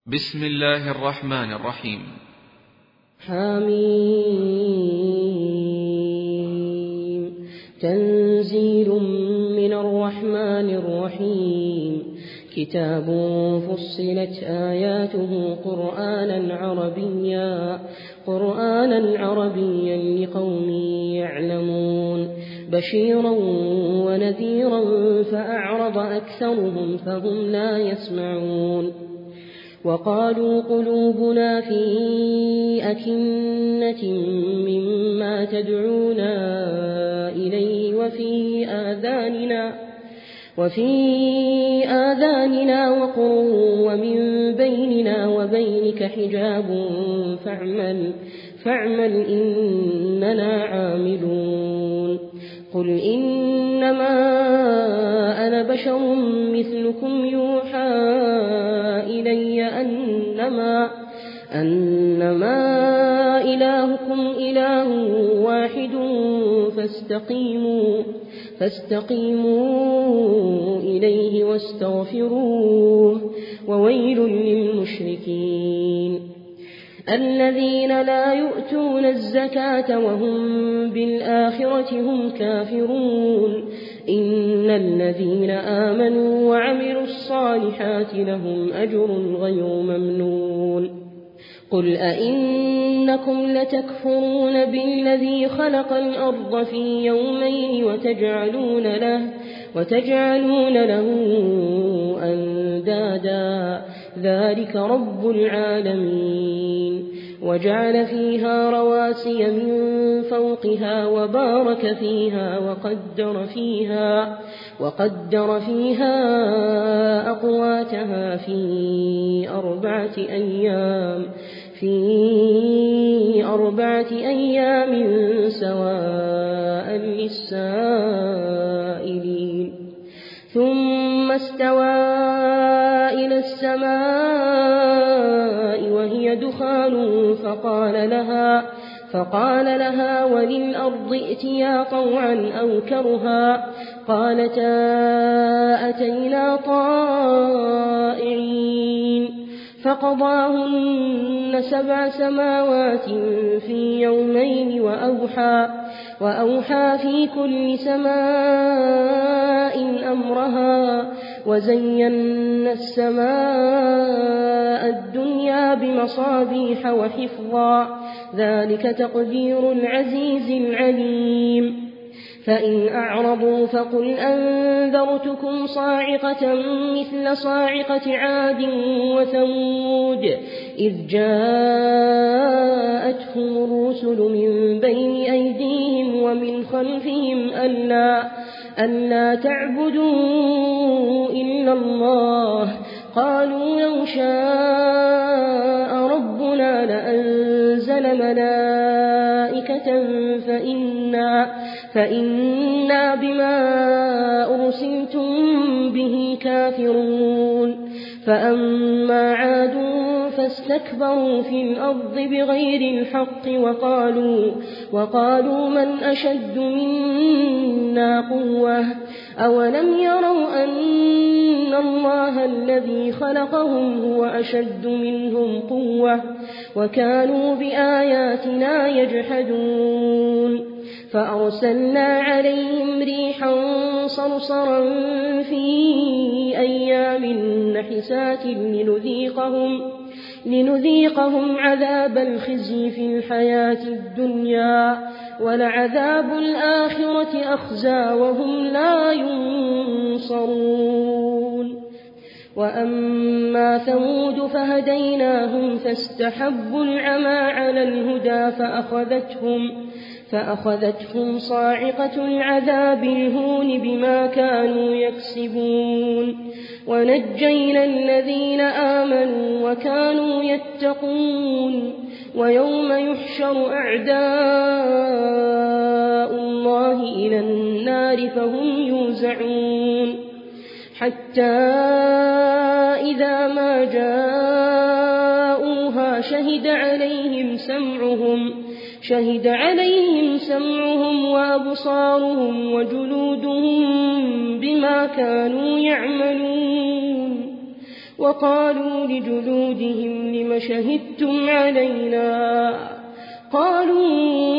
بسم الله الرحمن الرحيم. حميم. تنزيل من الرحمن الرحيم. كتاب فصلت آياته قرآنا عربيا لقوم يعلمون بشيرا ونذيرا فأعرض أكثرهم فهم لا يسمعون. وقالوا قلوبنا في أكنة مما تدعونا إليه وفي آذاننا وقر ومن بيننا وبينك حجاب فاعمل إننا عاملون. قل إنما أنا بشر مثلكم يوحى إلي أنما إلهكم إله واحد فاستقيموا إليه واستغفروه وويل للمشركين الذين لا يؤتون الزكاة وهم بالآخرة هم كافرون. إن الذين آمنوا وعملوا الصالحات لهم أجر غير ممنون. قل أئنكم لتكفرون بالذي خلق الأرض في يومين وتجعلون له أندادا ذلك رب العالمين. وجعل فيها رواسي من فوقها وبارك فيها وقدر فيها أقواتها في أربعة أيام سواء للسائلين. ثم استوى إلى السماء وهي دخان فقال لها وللأرض ائتيا طوعا أو كرها قالتا أتينا طائعين. فقضاهن 7 سماوات في يومين وأوحى في كل سماء أمرها وزينا السماء الدنيا بمصابيح وحفظا ذلك تقدير العزيز العليم. فإن أعرضوا فقل أنذرتكم صاعقة مثل صاعقة عاد وثمود إذ جاءتهم الرسل من بين أيديهم ومن خلفهم ألا تعبدوا إلا الله قالوا لو شاء ربنا لأنزل ملائكة فإنا بما أرسلتم به كافرون. فأما عاد فاستكبروا في الأرض بغير الحق وقالوا من أشد منا قوة أولم يروا أن الله الذي خلقهم هو أشد منهم قوة وكانوا بآياتنا يجحدون. فأرسلنا عليهم ريحا صرصرا في أيام نحسات لنذيقهم عذاب الخزي في الحياة الدنيا ولعذاب الآخرة أخزى وهم لا ينصرون. وأما ثمود فهديناهم فاستحبوا العمى على الهدى فأخذتهم صاعقة العذاب الهون بما كانوا يكسبون. ونجينا الذين آمنوا وكانوا يتقون. ويوم يحشر أعداء الله إلى النار فهم يوزعون حتى إذا ما جاءوها شهد عليهم سمعهم وأبصارهم وجلودهم بما كانوا يعملون. وقالوا لجلودهم لم شهدتم علينا قالوا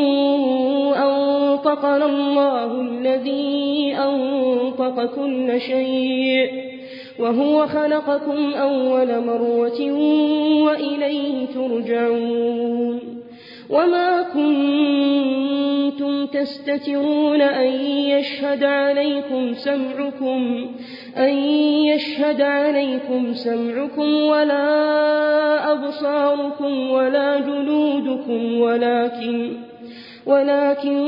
أنطقنا الله الذي أنطق كل شيء وهو خلقكم أول مرة وإليه ترجعون وما كنتم تستترون أن يشهد عليكم سمعكم ولا أبصاركم ولا جلودكم ولكن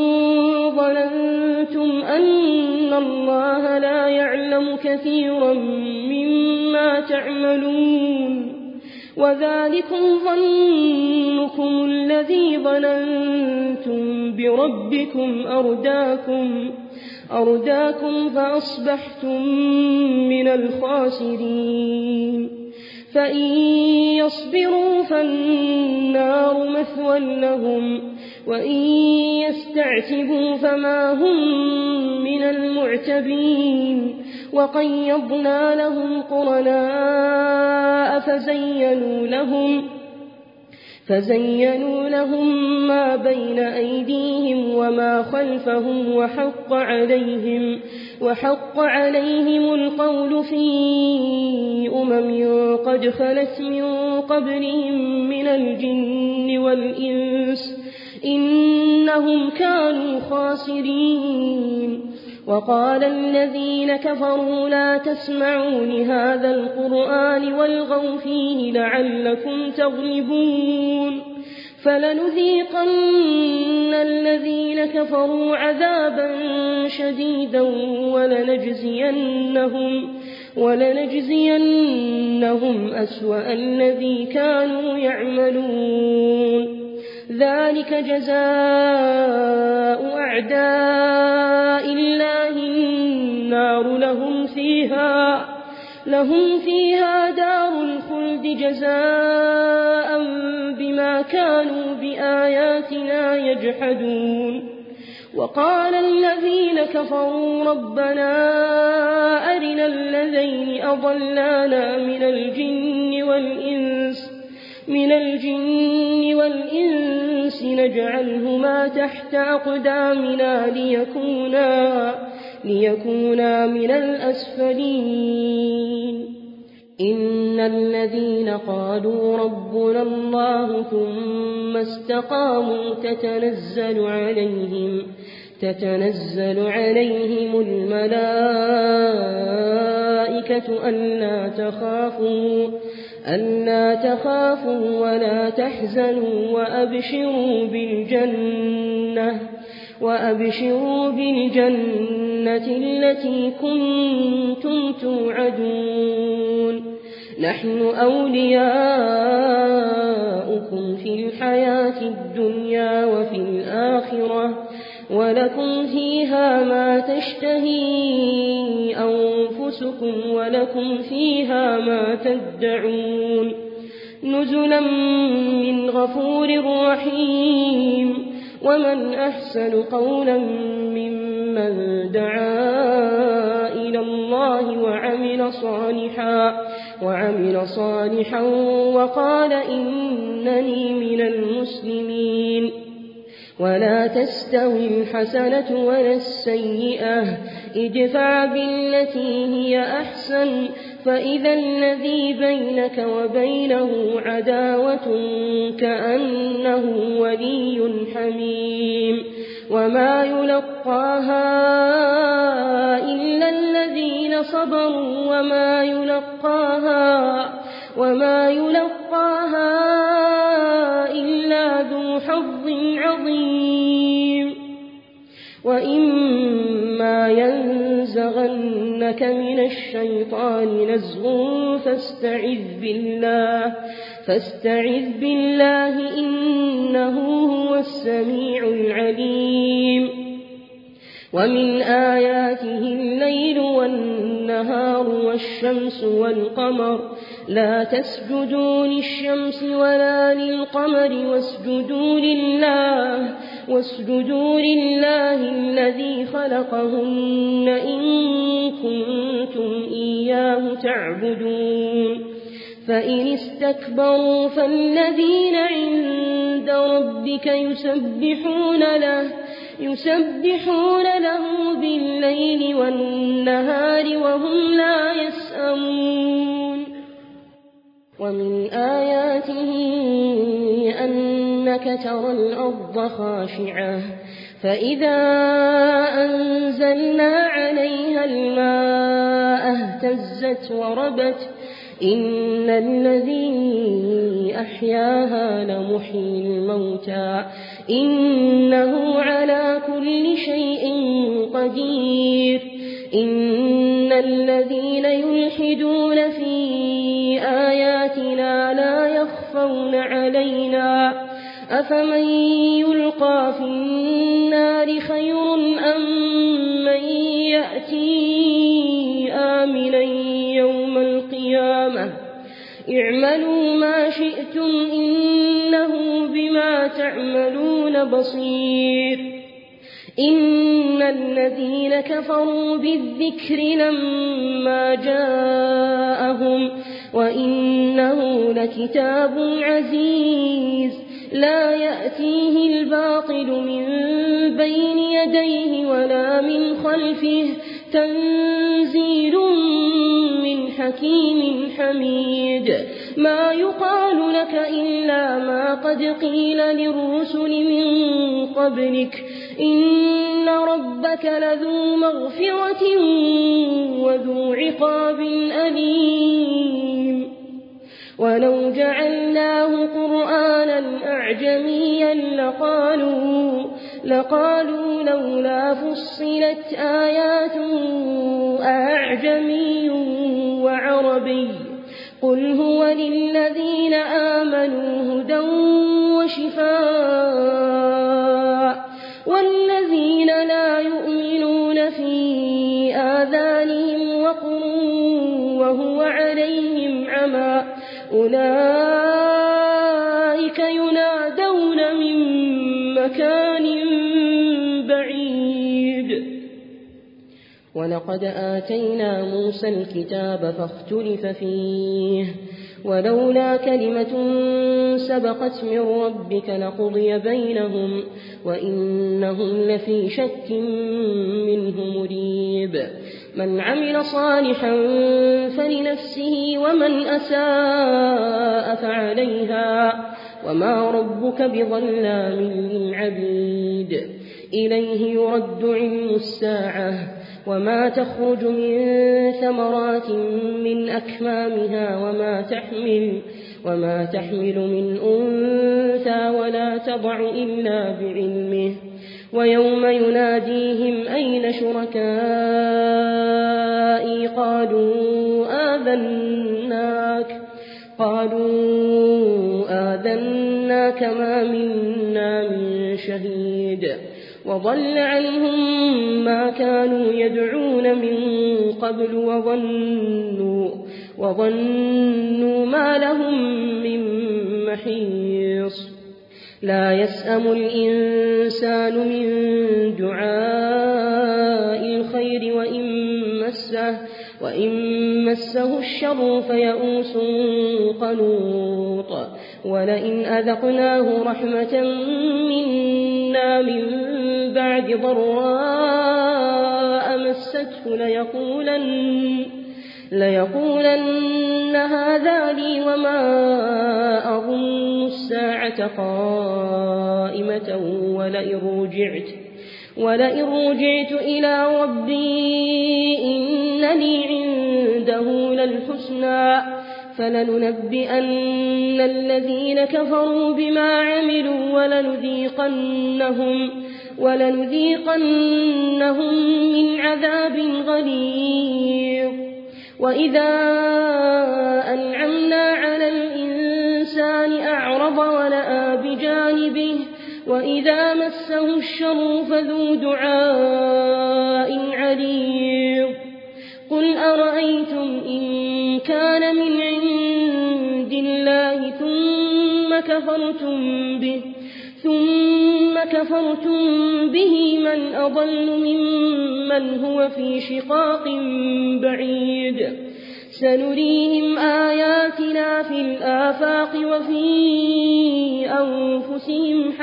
ظننتم أن الله لا يعلم كثيرا مما تعملون وذلكم ظنكم الذي ظننتم بربكم أرداكم فأصبحتم من الخاسرين فإن يصبروا فالنار مثوى لهم وإن يستعتبوا فما هم من المعتبين وقيضنا لهم قرناء فزينوا لهم ما بين أيديهم وما خلفهم وحق عليهم القول في قد خلت من قبلهم من الجن والإنس إنهم كانوا خاسرين وقال الذين كفروا لا تسمعوا لهذا القرآن والغوا فيه لعلكم تغلبون فلنذيقن الذين كفروا عذابا شديدا ولنجزينهم أسوأ الذي كانوا يعملون ذلك جزاء أعداء الله النار لهم فيها دار الخلد جزاء بما كانوا بآياتنا يجحدون وقال الذين كفروا ربنا أرنا الذين أضلانا من الجن والإنس نجعلهما تحت أقدامنا ليكونا من الأسفلين إن الذين قالوا ربنا الله ثم استقاموا تتنزل عليهم الملائكة ألا تخافوا ولا تحزنوا وأبشروا بالجنة التي كنتم توعدون نحن أولياؤكم في الحياة الدنيا وفي الآخرة ولكم فيها ما تشتهي أنفسكم ولكم فيها ما تدعون نزلا من غفور رحيم ومن أحسن قولا ممن دعا إلى الله وعمل صالحا وقال إنني من المسلمين ولا تستوي الحسنة ولا السيئة ادفع بالتي هي أحسن فإذا الذي بينك وبينه عداوة كأنه ولي حميم وما يلقاها إلا الذين صبروا وما يلقاها إلا ذو حظ عظيم وإما ينزغنك من الشيطان نزغ فاستعذ بالله إنه هو السميع العليم ومن آياته الليل والنهار والشمس والقمر لا تسجدوا للشمس ولا للقمر واسجدوا لله الذي خلقهن إن كنتم إياه تعبدون فإن استكبروا فالذين عند ربك يسبحون له بالليل والنهار وهم لا يسأمون. ومن آياته أنك ترى الأرض خاشعة فإذا أنزلنا عليها الماء اهتزت وربت إن الذي أحياها لمحيي الموتى إنه على كل شيء قدير. إن الذين يلحدون في آياتنا لا يخفون علينا أفمن يلقى في النار خير أم من يأتي آمنا يوم القيامة اعملوا ما شئتم إنه بما تعملون بصير. إن الذين كفروا بالذكر لما جاءهم وإنه لكتاب عزيز لا يأتيه الباطل من بين يديه ولا من خلفه تنزيل من حكيم حميد. ما يقال لك إلا ما قد قيل للرسل من قبلك إن ربك لذو مغفرة وذو عقاب أليم. ولو جعلناه قرآنا أعجميا لقالوا لولا فصلت آياته أعجمي وعربي قل هو للذين آمنوا هدى وشفاء والذين لا يؤمنون في آذانهم وقر وهو عليهم عمى أولئك ينادون من مكان بعيد. ولقد آتينا موسى الكتاب فاختلف فيه ولولا كلمة سبقت من ربك لقضي بينهم وإنهم لفي شك منه مريب. من عمل صالحا فلنفسه ومن أساء فعليها وما ربك بظلام للعبيد. إليه يرد علم الساعة وما تخرج من ثمرات من أكمامها وما تحمل من أنثى ولا تضع إلا بعلمه. ويوم يناديهم أين شركائي قالوا آذناك ما منا من شهيد. وضل عنهم ما كانوا يدعون من قبل وظنوا ما لهم من محيص. لا يسأم الإنسان من دعاء الخير وإن مسه الشر فيئوس قنوط. ولئن أذقناه رحمة منا من بعد ضراء مسته ليقولن هذا لي وما أظن الساعة قائمة ولئن رجعت إلى ربي إن لي عنده للحسنى فلننبئن الذين كفروا بما عملوا ولنذيقنهم من عذاب غليظ. وإذا أنعمنا على الإنسان أعرض ونأى بجانبه وإذا مسه الشر فذو دعاء عريض. قل أرأيتم إن كان من عند الله ثم كفرتم به من أضل ممن هو في شقاق بعيد. سنريهم آياتنا في الآفاق وفي أنفسهم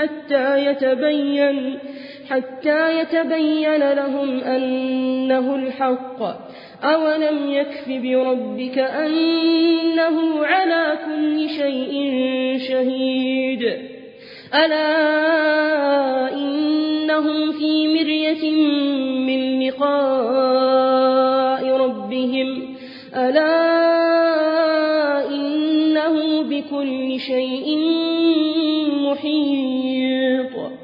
حتى يتبين لهم أنه الحق. أولم يكف بربك أنه على كل شيء شهيد. ألا إنهم في مرية من لقاء ربهم ألا إنه بكل شيء محيط.